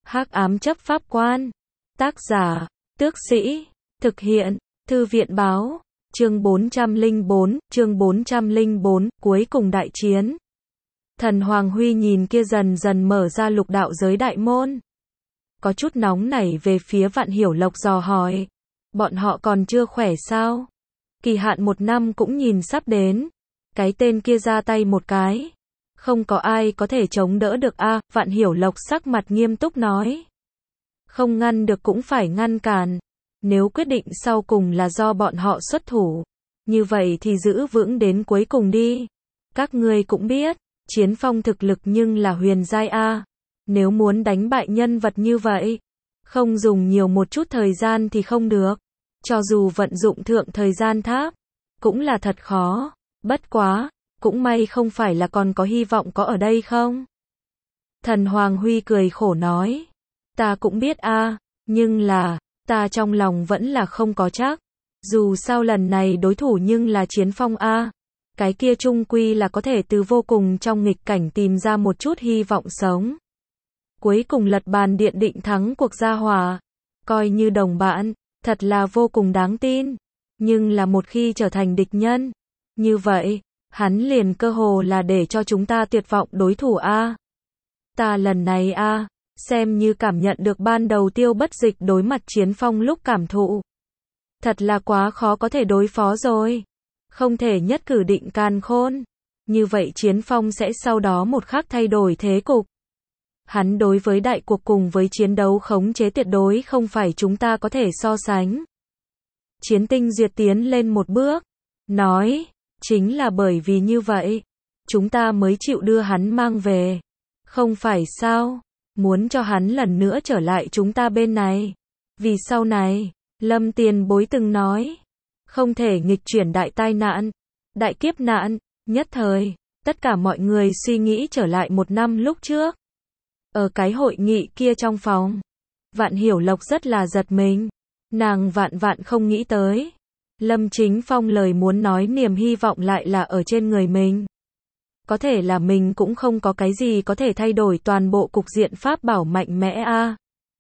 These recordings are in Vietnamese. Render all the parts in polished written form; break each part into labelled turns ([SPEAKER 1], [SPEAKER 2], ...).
[SPEAKER 1] Hắc ám chấp pháp quan. Tác giả, Tước Sĩ. Thực hiện, Thư viện báo. Chương 404, cuối cùng đại chiến. Thần Hoàng Huy nhìn kia dần dần mở ra lục đạo giới đại môn. Có chút nóng nảy về phía Vạn Hiểu Lộc dò hỏi. Bọn họ còn chưa khỏe sao? Kỳ hạn 1 năm cũng nhìn sắp đến. Cái tên kia ra tay một cái. Không có ai có thể chống đỡ được a. Vạn Hiểu Lộc sắc mặt nghiêm túc nói. Không ngăn được cũng phải ngăn cản. Nếu quyết định sau cùng là do bọn họ xuất thủ, như vậy thì giữ vững đến cuối cùng đi. Các ngươi cũng biết, Chiến Phong thực lực nhưng là huyền giai a. Nếu muốn đánh bại nhân vật như vậy, không dùng nhiều một chút thời gian thì không được. Cho dù vận dụng thượng thời gian tháp, cũng là thật khó. Bất quá, cũng may không phải là còn có hy vọng có ở đây không? Thần Hoàng Huy cười khổ nói. Ta cũng biết a, nhưng là, ta trong lòng vẫn là không có chắc. Dù sao lần này đối thủ nhưng là Chiến Phong a. Cái kia chung quy là có thể từ vô cùng trong nghịch cảnh tìm ra một chút hy vọng sống. Cuối cùng lật bàn điện định thắng cuộc gia hòa. Coi như đồng bạn, thật là vô cùng đáng tin. Nhưng là một khi trở thành địch nhân, như vậy, hắn liền cơ hồ là để cho chúng ta tuyệt vọng đối thủ a. Ta lần này a, xem như cảm nhận được ban đầu Tiêu Bất Dịch đối mặt Chiến Phong lúc cảm thụ. Thật là quá khó có thể đối phó rồi. Không thể nhất cử định càn khôn. Như vậy Chiến Phong sẽ sau đó một khắc thay đổi thế cục. Hắn đối với đại cuộc cùng với chiến đấu khống chế tuyệt đối không phải chúng ta có thể so sánh. Chiến Tinh Duyệt tiến lên một bước, nói, chính là bởi vì như vậy, chúng ta mới chịu đưa hắn mang về. Không phải sao, muốn cho hắn lần nữa trở lại chúng ta bên này. Vì sau này, Lâm Tiền Bối từng nói, không thể nghịch chuyển đại tai nạn, đại kiếp nạn, nhất thời, tất cả mọi người suy nghĩ trở lại 1 năm lúc trước. Ở cái hội nghị kia trong phòng, Vạn Hiểu Lộc rất là giật mình. Nàng vạn không nghĩ tới. Lâm Chính Phong lời muốn nói niềm hy vọng lại là ở trên người mình. Có thể là mình cũng không có cái gì có thể thay đổi toàn bộ cục diện pháp bảo mạnh mẽ a.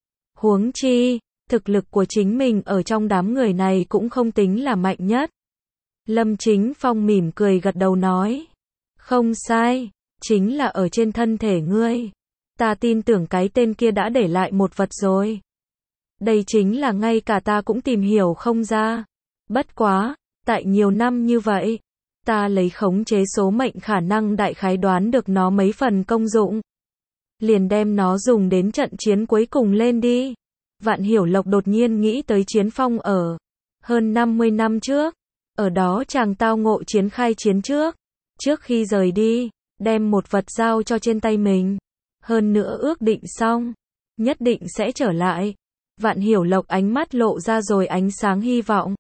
[SPEAKER 1] Huống chi, thực lực của chính mình ở trong đám người này cũng không tính là mạnh nhất. Lâm Chính Phong mỉm cười gật đầu nói. Không sai, chính là ở trên thân thể ngươi. Ta tin tưởng cái tên kia đã để lại một vật rồi. Đây chính là ngay cả ta cũng tìm hiểu không ra. Bất quá, tại nhiều năm như vậy, ta lấy khống chế số mệnh khả năng đại khái đoán được nó mấy phần công dụng. Liền đem nó dùng đến trận chiến cuối cùng lên đi. Vạn Hiểu Lộc đột nhiên nghĩ tới Chiến Phong ở hơn 50 năm trước. Ở đó chàng tao ngộ chiến khai chiến trước. Trước khi rời đi, đem một vật giao cho trên tay mình. Hơn nữa ước định xong, nhất định sẽ trở lại. Vạn Hiểu Lộc ánh mắt lộ ra rồi ánh sáng hy vọng.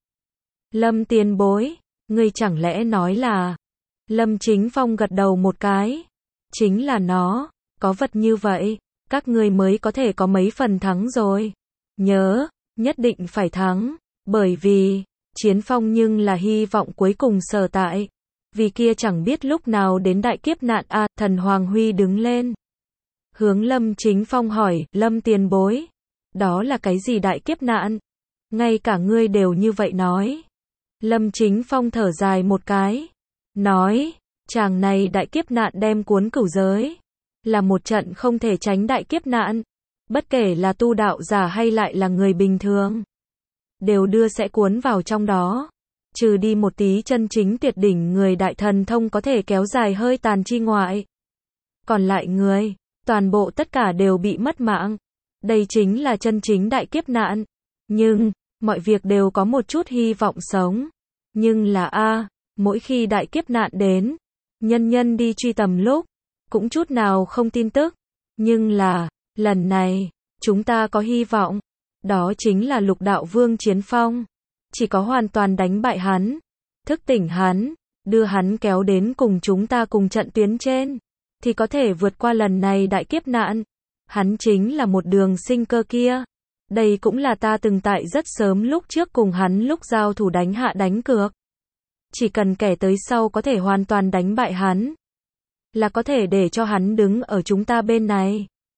[SPEAKER 1] Lâm Tiền Bối, ngươi chẳng lẽ nói là... Lâm Chính Phong gật đầu một cái. Chính là nó, có vật như vậy, các ngươi mới có thể có mấy phần thắng rồi. Nhớ, nhất định phải thắng, bởi vì, Chiến Phong nhưng là hy vọng cuối cùng sở tại. Vì kia chẳng biết lúc nào đến đại kiếp nạn a. Thần Hoàng Huy đứng lên. Hướng Lâm Chính Phong hỏi, Lâm Tiền Bối, đó là cái gì đại kiếp nạn? Ngay cả ngươi đều như vậy nói. Lâm Chính Phong thở dài một cái, nói, chàng này đại kiếp nạn đem cuốn cửu giới, là một trận không thể tránh đại kiếp nạn, bất kể là tu đạo giả hay lại là người bình thường, đều đưa sẽ cuốn vào trong đó, trừ đi một tí chân chính tuyệt đỉnh người đại thần thông có thể kéo dài hơi tàn chi ngoại. Còn lại người, toàn bộ tất cả đều bị mất mạng. Đây chính là chân chính đại kiếp nạn. Nhưng, mọi việc đều có một chút hy vọng sống. Nhưng là mỗi khi đại kiếp nạn đến, nhân nhân đi truy tầm lúc, cũng chút nào không tin tức. Nhưng là, lần này, chúng ta có hy vọng. Đó chính là Lục Đạo Vương Chiến Phong. Chỉ có hoàn toàn đánh bại hắn, thức tỉnh hắn, đưa hắn kéo đến cùng chúng ta cùng trận tuyến trên, thì có thể vượt qua lần này đại kiếp nạn. Hắn chính là một đường sinh cơ kia. Đây cũng là ta từng tại rất sớm lúc trước cùng hắn lúc giao thủ đánh hạ đánh cược. Chỉ cần kẻ tới sau có thể hoàn toàn đánh bại hắn, là có thể để cho hắn đứng ở chúng ta bên này.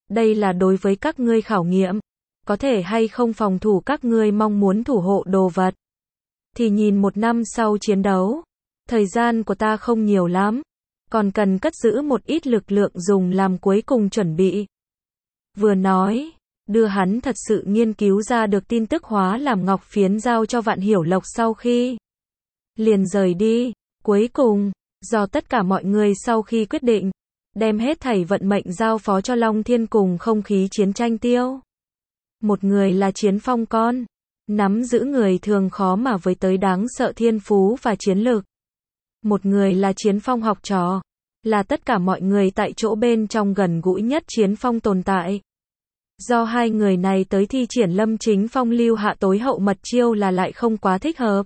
[SPEAKER 1] Đây là đối với các ngươi khảo nghiệm. Có thể hay không phòng thủ các ngươi mong muốn thủ hộ đồ vật. Thì nhìn 1 năm sau chiến đấu. Thời gian của ta không nhiều lắm. Còn cần cất giữ một ít lực lượng dùng làm cuối cùng chuẩn bị. Vừa nói, đưa hắn thật sự nghiên cứu ra được tin tức hóa làm ngọc phiến giao cho Vạn Hiểu Lộc sau khi liền rời đi. Cuối cùng, do tất cả mọi người sau khi quyết định, đem hết thảy vận mệnh giao phó cho Long Thiên cùng không khí chiến tranh tiêu. Một người là Chiến Phong con, nắm giữ người thường khó mà với tới đáng sợ thiên phú và chiến lược. Một người là Chiến Phong học trò, là tất cả mọi người tại chỗ bên trong gần gũi nhất Chiến Phong tồn tại. Do hai người này tới thi triển Lâm Chính Phong lưu hạ tối hậu mật chiêu là lại không quá thích hợp.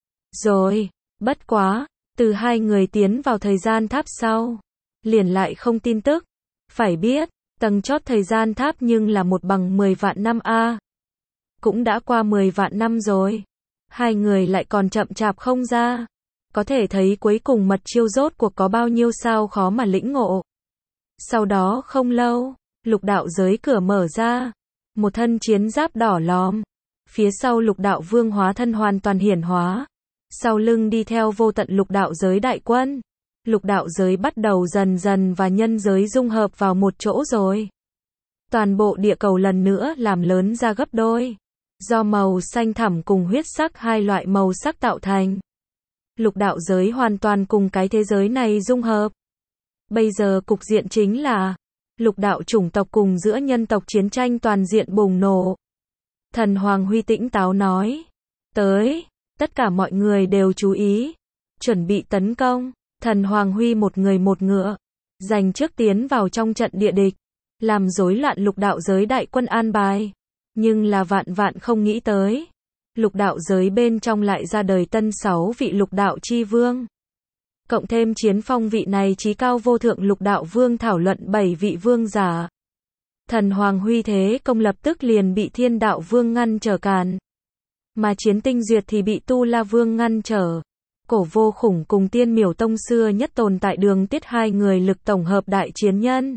[SPEAKER 1] Rồi, bất quá, từ hai người tiến vào thời gian tháp sau, liền lại không tin tức. Phải biết, tầng chót thời gian tháp nhưng là 1 bằng 10 vạn năm a. Cũng đã qua 10 vạn năm rồi. Hai người lại còn chậm chạp không ra. Có thể thấy cuối cùng mật chiêu rốt cuộc có bao nhiêu sao khó mà lĩnh ngộ. Sau đó không lâu, lục đạo giới cửa mở ra. Một thân chiến giáp đỏ lòm. Phía sau lục đạo vương hóa thân hoàn toàn hiển hóa. Sau lưng đi theo vô tận lục đạo giới đại quân. Lục đạo giới bắt đầu dần dần và nhân giới dung hợp vào một chỗ rồi. Toàn bộ địa cầu lần nữa làm lớn ra gấp đôi. Do màu xanh thẳm cùng huyết sắc hai loại màu sắc tạo thành. Lục đạo giới hoàn toàn cùng cái thế giới này dung hợp. Bây giờ cục diện chính là lục đạo chủng tộc cùng giữa nhân tộc chiến tranh toàn diện bùng nổ. Thần Hoàng Huy tĩnh táo nói. Tới, tất cả mọi người đều chú ý. Chuẩn bị tấn công. Thần Hoàng Huy một người một ngựa. Giành trước tiến vào trong trận địa địch. Làm rối loạn lục đạo giới đại quân an bài. Nhưng là vạn vạn không nghĩ tới. Lục đạo giới bên trong lại ra đời tân 6 vị lục đạo chi vương. Cộng thêm Chiến Phong vị này chí cao vô thượng lục đạo vương thảo luận 7 vị vương giả. Thần Hoàng Huy thế công lập tức liền bị Thiên Đạo Vương ngăn trở cản. Mà Chiến Tinh Duyệt thì bị Tu La Vương ngăn trở. Cổ Vô Khủng cùng Tiên Miểu Tông xưa nhất tồn tại đường tiết hai người lực tổng hợp đại chiến nhân.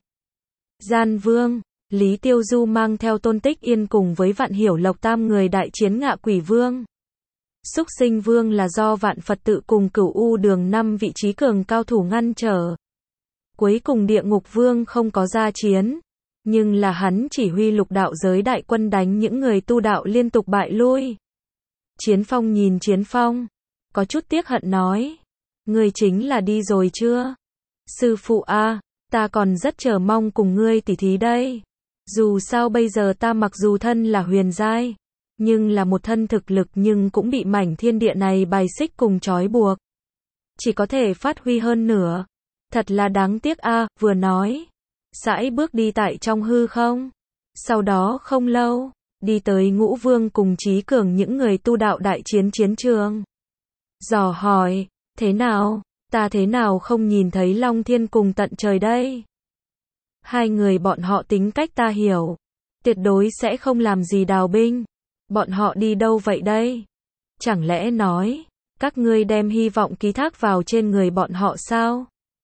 [SPEAKER 1] Gian Vương, Lý Tiêu Du mang theo Tôn Tích Yên cùng với Vạn Hiểu Lộc tam người đại chiến Ngạ Quỷ Vương. Xúc Sinh Vương là do Vạn Phật Tự cùng Cửu U Đường 5 vị trí cường cao thủ ngăn trở. Cuối cùng Địa Ngục Vương không có ra chiến, nhưng là hắn chỉ huy lục đạo giới đại quân đánh những người tu đạo liên tục bại lui. Chiến Phong nhìn Chiến Phong, có chút tiếc hận nói, ngươi chính là đi rồi chưa? Sư phụ a, ta còn rất chờ mong cùng ngươi tỉ thí đây. Dù sao bây giờ ta mặc dù thân là huyền giai, nhưng là một thân thực lực nhưng cũng bị mảnh thiên địa này bài xích cùng trói buộc. Chỉ có thể phát huy hơn nữa. Thật là đáng tiếc a, vừa nói. Sải bước đi tại trong hư không. Sau đó không lâu, đi tới Ngũ Vương cùng Chí Cường những người tu đạo đại chiến chiến trường. Dò hỏi, thế nào, ta thế nào không nhìn thấy Long Thiên cùng tận trời đây? Hai người bọn họ tính cách ta hiểu. Tuyệt đối sẽ không làm gì đào binh. Bọn họ đi đâu vậy đây? Chẳng lẽ nói, các ngươi đem hy vọng ký thác vào trên người bọn họ sao?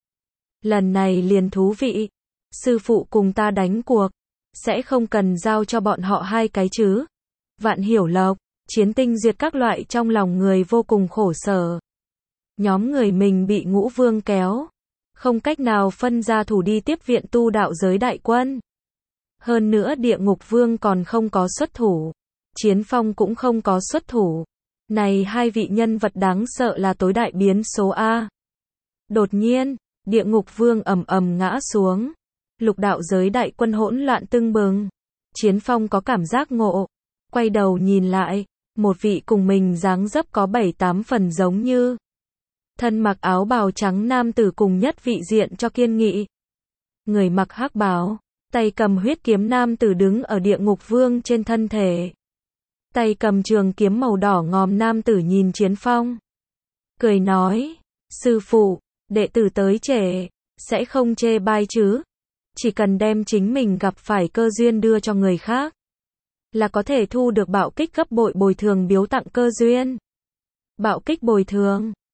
[SPEAKER 1] Lần này liền thú vị. Sư phụ cùng ta đánh cuộc. Sẽ không cần giao cho bọn họ hai cái chứ? Vạn Hiểu Lộc, Chiến Tinh Duyệt các loại trong lòng người vô cùng khổ sở. Nhóm người mình bị Ngũ Vương kéo. Không cách nào phân ra thủ đi tiếp viện tu đạo giới đại quân. Hơn nữa Địa Ngục Vương còn không có xuất thủ. Chiến Phong cũng không có xuất thủ. Này hai vị nhân vật đáng sợ là tối đại biến số A. Đột nhiên, Địa Ngục Vương ầm ầm ngã xuống. Lục đạo giới đại quân hỗn loạn tưng bừng. Chiến Phong có cảm giác ngộ. Quay đầu nhìn lại, một vị cùng mình dáng dấp có 7-8 phần giống như. Thân mặc áo bào trắng nam tử cùng nhất vị diện cho kiên nghị. Người mặc hắc bào, tay cầm huyết kiếm nam tử đứng ở Địa Ngục Vương trên thân thể. Tay cầm trường kiếm màu đỏ ngòm nam tử nhìn Chiến Phong. Cười nói, sư phụ, đệ tử tới trễ, sẽ không chê bai chứ. Chỉ cần đem chính mình gặp phải cơ duyên đưa cho người khác. Là có thể thu được bạo kích gấp bội bồi thường biếu tặng cơ duyên. Bạo kích bồi thường.